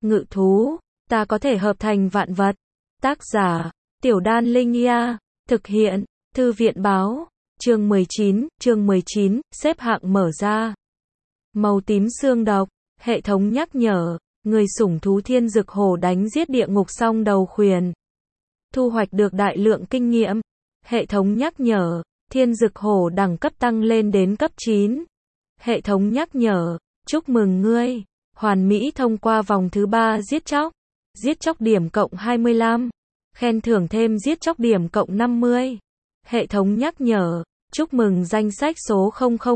ngự thú, ta có thể hợp thành vạn vật. Tác giả, Tiểu Đan Linh Ia, thực hiện, Thư viện báo, chương 19, xếp hạng mở ra. Màu tím xương độc, hệ thống nhắc nhở, người sủng thú thiên dực hổ đánh giết địa ngục song đầu khuyển. Thu hoạch được đại lượng kinh nghiệm. Hệ thống nhắc nhở, thiên dực hổ đẳng cấp tăng lên đến cấp 9. Hệ thống nhắc nhở, chúc mừng ngươi, hoàn mỹ thông qua vòng thứ 3 giết chóc điểm cộng 25. Khen thưởng thêm giết chóc điểm cộng 50. Hệ thống nhắc nhở, chúc mừng danh sách số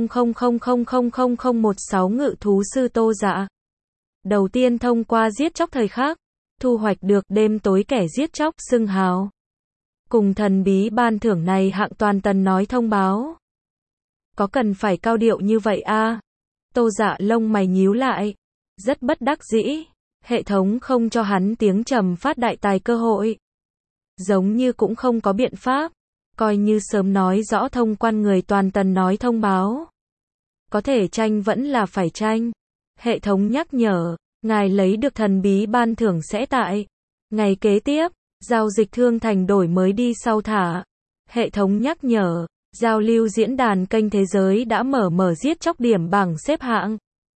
0000000016 ngự thú sư Tô Dạ. Đầu tiên thông qua giết chóc thời khắc, thu hoạch được đêm tối kẻ giết chóc xưng hào. Cùng thần bí ban thưởng này hạng toàn tần nói thông báo. Có cần phải cao điệu như vậy à? Tô Dạ lông mày nhíu lại. Rất bất đắc dĩ. Hệ thống không cho hắn tiếng trầm phát đại tài cơ hội. Giống như cũng không có biện pháp. Coi như sớm nói rõ thông quan người toàn tần nói thông báo. Có thể tranh vẫn là phải tranh. Hệ thống nhắc nhở, ngài lấy được thần bí ban thưởng sẽ tại ngày kế tiếp, giao dịch thương thành đổi mới đi sau thả. Hệ thống nhắc nhở, giao lưu diễn đàn kênh thế giới đã mở giết chóc điểm bảng xếp hạng.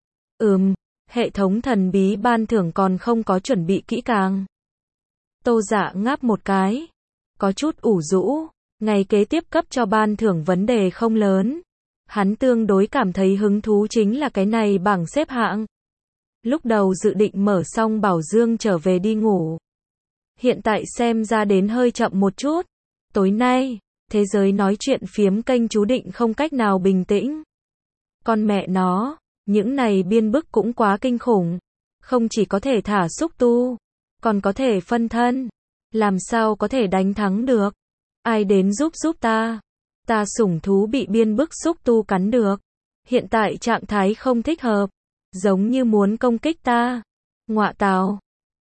Hệ thống thần bí ban thưởng còn không có chuẩn bị kỹ càng. Tô Dạ ngáp một cái, có chút ủ rũ, ngày kế tiếp cấp cho ban thưởng vấn đề không lớn. Hắn tương đối cảm thấy hứng thú chính là cái này bảng xếp hạng. Lúc đầu dự định mở xong bảo dương trở về đi ngủ. Hiện tại xem ra đến hơi chậm một chút. Tối nay, thế giới nói chuyện phiếm kênh chú định không cách nào bình tĩnh. Con mẹ nó, những này biên bức cũng quá kinh khủng. Không chỉ có thể thả xúc tu, còn có thể phân thân. Làm sao có thể đánh thắng được? Ai đến giúp ta? Ta sủng thú bị biên bức xúc tu cắn được. Hiện tại trạng thái không thích hợp. Giống như muốn công kích ta. Ngọa tào.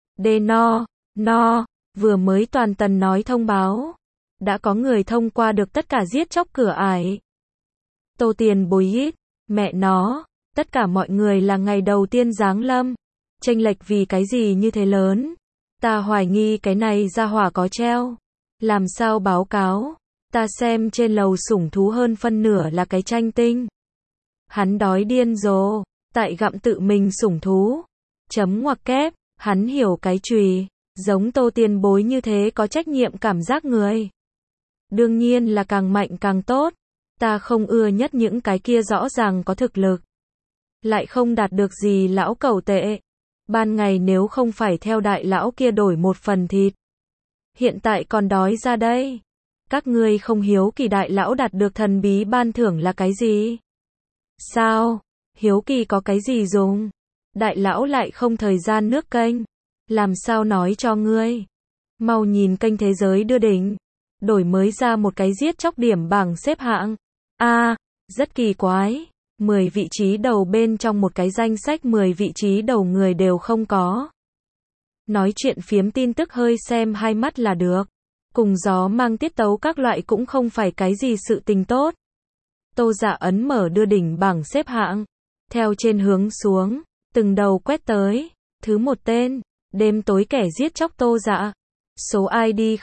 Vừa mới toàn tần nói thông báo. Đã có người thông qua được tất cả giết chóc cửa ải. Tô Tiền Bối hít. Mẹ nó. Tất cả mọi người là ngày đầu tiên giáng lâm. Chênh lệch vì cái gì như thế lớn. Ta hoài nghi cái này ra hỏa có treo. Làm sao báo cáo? Ta xem trên lầu sủng thú hơn phân nửa là cái tranh tinh. Hắn đói điên rồ. Tại gặm tự mình sủng thú. Chấm ngoặc kép. Hắn hiểu cái chùy. Giống Tô Tiền Bối như thế có trách nhiệm cảm giác người. Đương nhiên là càng mạnh càng tốt. Ta không ưa nhất những cái kia rõ ràng có thực lực. Lại không đạt được gì lão cẩu tệ. Ban ngày nếu không phải theo đại lão kia đổi một phần thịt. Hiện tại còn đói ra đây. Các ngươi không hiếu kỳ đại lão đạt được thần bí ban thưởng là cái gì? Sao? Hiếu kỳ có cái gì dùng? Đại lão lại không thời gian nước kênh. Làm sao nói cho ngươi? Mau nhìn kênh thế giới đưa đỉnh. Đổi mới ra một cái giết chóc điểm bảng xếp hạng. Rất kỳ quái. 10 vị trí đầu bên trong một cái danh sách 10 vị trí đầu người đều không có. Nói chuyện phiếm tin tức hơi xem hai mắt là được. Cùng gió mang tiết tấu các loại cũng không phải cái gì sự tình tốt. Tô Dạ ấn mở đưa đỉnh bảng xếp hạng. Theo trên hướng xuống, từng đầu quét tới. Thứ một tên, đêm tối kẻ giết chóc Tô Dạ. Số ID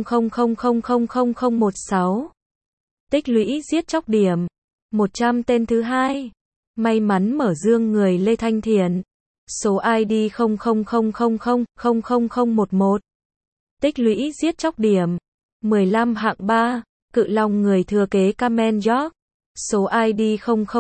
0000000016. Tích lũy giết chóc điểm 100 tên thứ hai. May mắn mở dương người Lê Thanh Thiền. Số ID 0000000011. Tích lũy giết chóc điểm 15 hạng 3. Cự long người thừa kế Kamen York. Số ID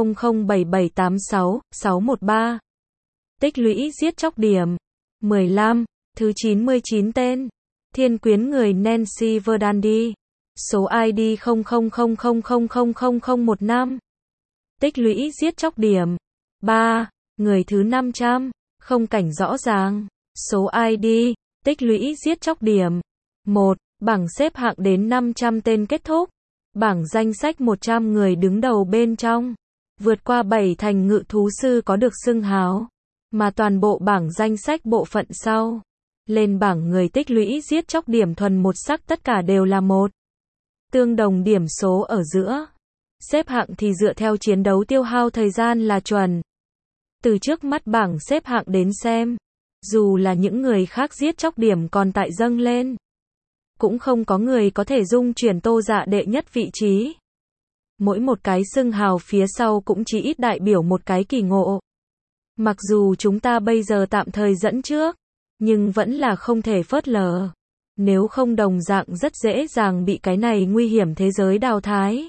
0007786613. Tích lũy giết chóc điểm 15. Thứ 99 tên. Thiên quyến người Nancy Verdandi. Số ID 0000000015. Tích lũy giết chóc điểm 3. Người thứ 500. Không cảnh rõ ràng. Số ID. Tích lũy giết chóc điểm 1. Bảng xếp hạng đến 500 tên kết thúc. Bảng danh sách 100 người đứng đầu bên trong. Vượt qua 7 thành ngự thú sư có được xưng hào. Mà toàn bộ bảng danh sách bộ phận sau. Lên bảng người tích lũy giết chóc điểm thuần một sắc tất cả đều là 1. Tương đồng điểm số ở giữa. Xếp hạng thì dựa theo chiến đấu tiêu hao thời gian là chuẩn. Từ trước mắt bảng xếp hạng đến xem. Dù là những người khác giết chóc điểm còn tại dâng lên, cũng không có người có thể dung chuyển Tô Dạ đệ nhất vị trí. Mỗi một cái xưng hào phía sau cũng chỉ ít đại biểu một cái kỳ ngộ. Mặc dù chúng ta bây giờ tạm thời dẫn trước, nhưng vẫn là không thể phớt lờ. Nếu không đồng dạng rất dễ dàng bị cái này nguy hiểm thế giới đào thái.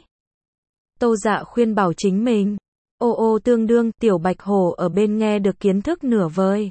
Tô Dạ khuyên bảo chính mình. Ô tương đương, Tiểu Bạch Hổ ở bên nghe được kiến thức nửa vời.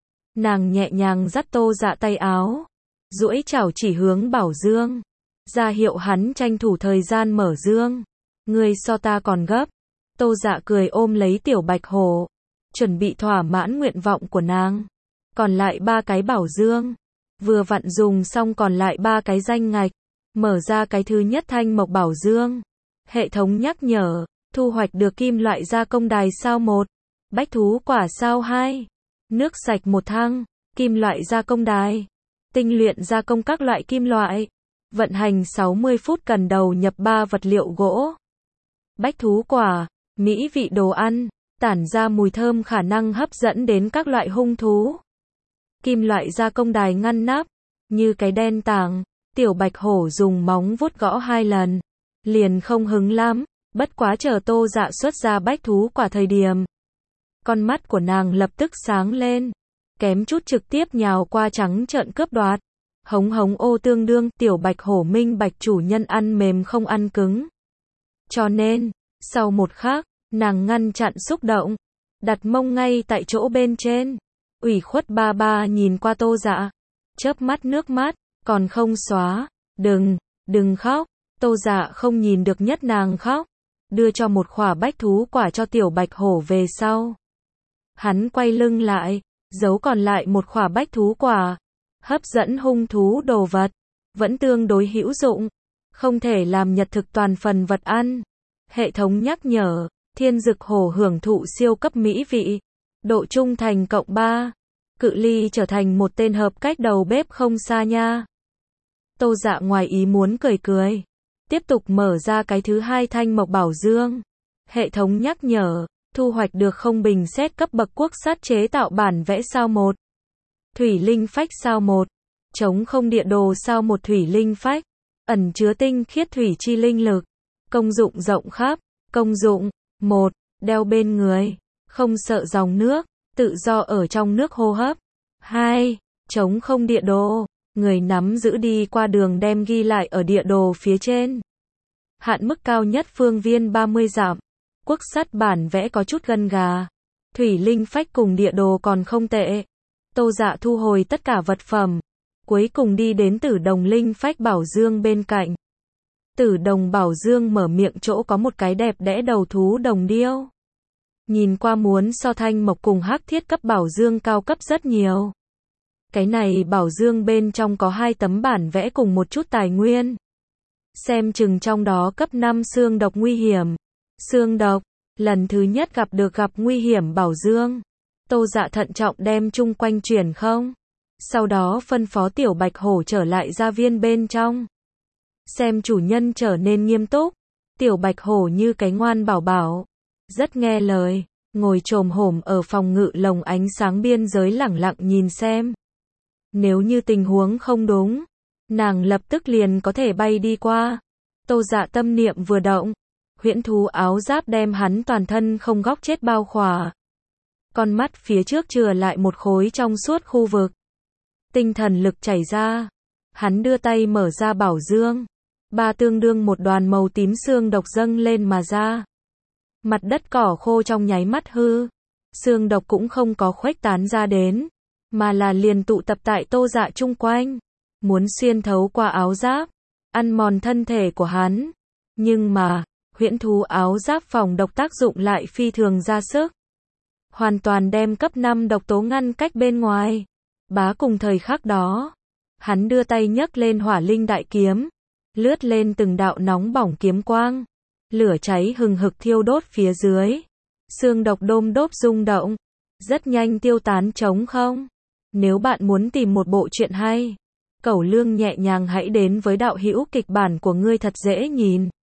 Nàng nhẹ nhàng dắt Tô Dạ tay áo, duỗi chảo chỉ hướng Bảo Dương, ra hiệu hắn tranh thủ thời gian mở dương. Ngươi so ta còn gấp. Tô Dạ cười ôm lấy Tiểu Bạch Hổ, chuẩn bị thỏa mãn nguyện vọng của nàng. Còn lại 3 cái Bảo Dương, vừa vặn dùng xong còn lại 3 cái danh ngạch, mở ra cái thứ nhất thanh mộc Bảo Dương. Hệ thống nhắc nhở, thu hoạch được kim loại gia công đài sao 1, bách thú quả sao 2, nước sạch 1 thăng, kim loại gia công đài, tinh luyện gia công các loại kim loại, vận hành 60 phút cần đầu nhập 3 vật liệu gỗ. Bách thú quả, mỹ vị đồ ăn, tản ra mùi thơm khả năng hấp dẫn đến các loại hung thú. Kim loại gia công đài ngăn nắp, như cái đen tảng, Tiểu Bạch Hổ dùng móng vuốt gõ 2 lần, liền không hứng lắm, bất quá chờ Tô Dạ xuất ra bách thú quả thời điểm. Con mắt của nàng lập tức sáng lên, kém chút trực tiếp nhào qua trắng trợn cướp đoạt. Hống ô tương đương, Tiểu Bạch Hổ minh bạch chủ nhân ăn mềm không ăn cứng. Cho nên, sau một khắc, nàng ngăn chặn xúc động, đặt mông ngay tại chỗ bên trên. Ủy khuất ba nhìn qua Tô Dạ, chớp mắt nước mắt, còn không xóa. Đừng khóc. Tô Dạ không nhìn được nhất nàng khóc, đưa cho một khỏa bách thú quả cho Tiểu Bạch Hổ về sau. Hắn quay lưng lại, giấu còn lại một khỏa bách thú quả. Hấp dẫn hung thú đồ vật, vẫn tương đối hữu dụng, không thể làm nhật thực toàn phần vật ăn. Hệ thống nhắc nhở, thiên dực hổ hưởng thụ siêu cấp mỹ vị, độ trung thành +3, cự ly trở thành một tên hợp cách đầu bếp không xa nha. Tô Dạ ngoài ý muốn cười, tiếp tục mở ra cái thứ 2 thanh mộc Bảo Dương. Hệ thống nhắc nhở, thu hoạch được không bình xét cấp bậc quốc sắt chế tạo bản vẽ sao 1, thủy linh phách sao 1, chống không địa đồ sao 1 thủy linh phách, ẩn chứa tinh khiết thủy chi linh lực, công dụng rộng khắp. Công dụng 1, đeo bên người, không sợ dòng nước, tự do ở trong nước hô hấp. 2, chống không địa đồ, người nắm giữ đi qua đường đem ghi lại ở địa đồ phía trên. Hạn mức cao nhất phương viên 30 dặm. Quốc sắt bản vẽ có chút gân gà. Thủy linh phách cùng địa đồ còn không tệ. Tô Dạ thu hồi tất cả vật phẩm, cuối cùng đi đến Tử Đồng linh phách Bảo Dương bên cạnh. Tử Đồng Bảo Dương mở miệng chỗ có một cái đẹp đẽ đầu thú đồng điêu. Nhìn qua muốn so thanh mộc cùng hắc thiết cấp Bảo Dương cao cấp rất nhiều. Cái này Bảo Dương bên trong có 2 tấm bản vẽ cùng một chút tài nguyên. Xem chừng trong đó cấp 5 xương độc nguy hiểm. Xương độc, lần thứ nhất gặp nguy hiểm Bảo Dương. Tô Dạ thận trọng đem chung quanh chuyển không. Sau đó phân phó Tiểu Bạch Hổ trở lại gia viên bên trong. Xem chủ nhân trở nên nghiêm túc. Tiểu Bạch Hổ như cái ngoan bảo bảo, rất nghe lời, ngồi chồm hổm ở phòng ngự lồng ánh sáng biên giới lẳng lặng nhìn xem. Nếu như tình huống không đúng, nàng lập tức liền có thể bay đi qua. Tô Dạ tâm niệm vừa động, huyễn thú áo giáp đem hắn toàn thân không góc chết bao khỏa. Con mắt phía trước chừa lại một khối trong suốt khu vực. Tinh thần lực chảy ra. Hắn đưa tay mở ra Bảo Dương. 3 tương đương một đoàn màu tím xương độc dâng lên mà ra. Mặt đất cỏ khô trong nháy mắt hư. Xương độc cũng không có khuếch tán ra đến, mà là liền tụ tập tại Tô Dạ chung quanh, muốn xuyên thấu qua áo giáp, ăn mòn thân thể của hắn. Nhưng mà, huyễn thú áo giáp phòng độc tác dụng lại phi thường ra sức. Hoàn toàn đem cấp 5 độc tố ngăn cách bên ngoài. Bá cùng thời khắc đó, hắn đưa tay nhấc lên Hỏa Linh đại kiếm, lướt lên từng đạo nóng bỏng kiếm quang, lửa cháy hừng hực thiêu đốt phía dưới. Xương độc đôm đốp rung động, rất nhanh tiêu tán trống không. Nếu bạn muốn tìm một bộ truyện hay, Cẩu Lương nhẹ nhàng hãy đến với đạo hữu kịch bản của ngươi thật dễ nhìn.